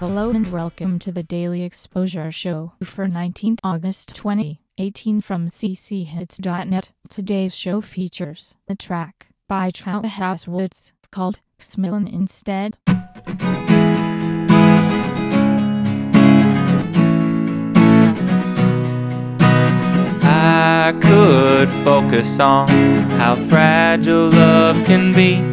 Hello and welcome to the Daily Exposure Show for 19th August 2018 from cchits.net. Today's show features a track by Trout Woods called Smilin' Instead. I could focus on how fragile love can be.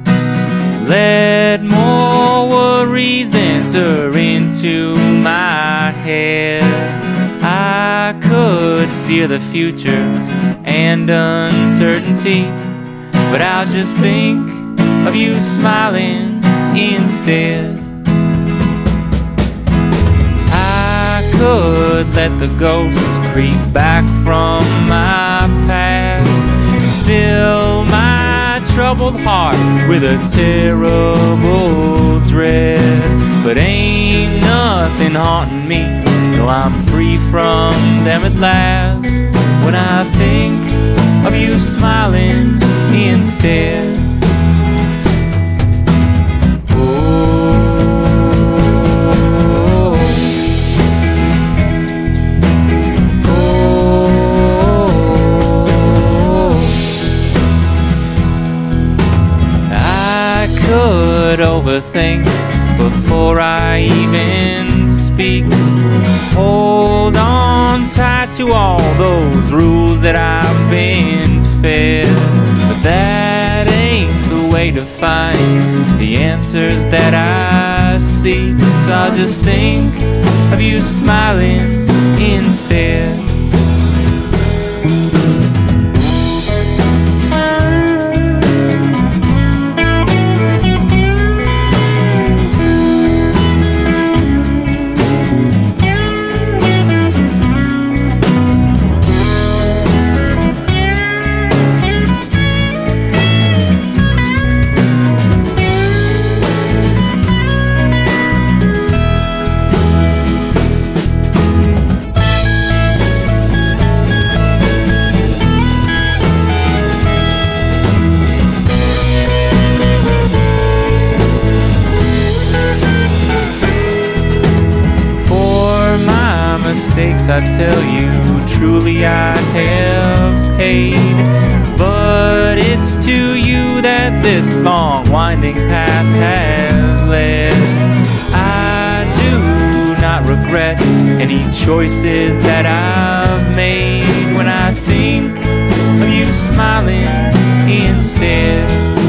Let more worries enter into my head. I could fear the future and uncertainty, but I'll just think of you smiling instead. I could let the ghosts creep back from my past, fill my troubled heart with a terrible dread. But ain't nothing haunting me, no, I'm free from them at last, when I think of you smiling instead. Could overthink before I even speak, hold on tight to all those rules that I've been fed. But that ain't the way to find the answers that I seek, so I'll just think of you smiling instead. Mistakes, I tell you, truly I have paid, but it's to you that this long winding path has led. I do not regret any choices that I've made, when I think of you smiling instead.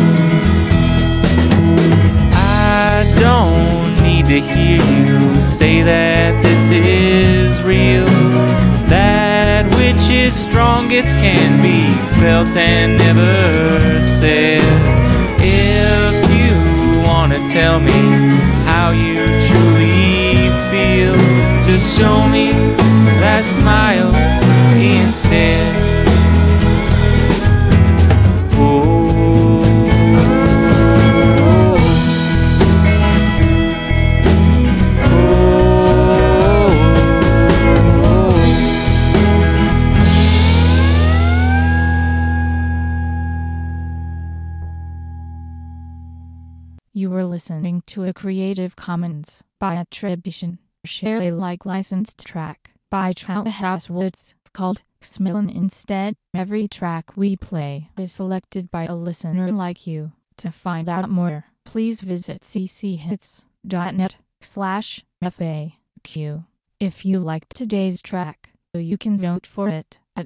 I don't need to hear you say that this is real. That which is strongest can be felt and never said. If you want to tell me how you truly feel, just show me that smile instead. You were listening to a Creative Commons by attribution, share Alike licensed track by Trout Woods called Smilin' Instead. Every track we play is selected by a listener like you. To find out more, please visit cchits.net/FAQ. If you liked today's track, you can vote for it at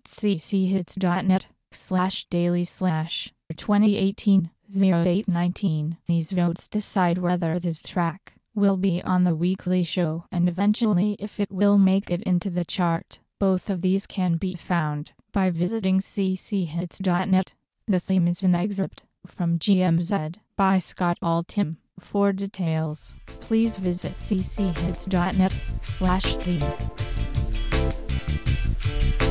cchits.net/daily/2018-0819. These votes decide whether this track will be on the weekly show and eventually if it will make it into the chart. Both of these can be found by visiting cchits.net. The theme is an excerpt from GMZ by Scott Altham. For details, please visit cchits.net/theme.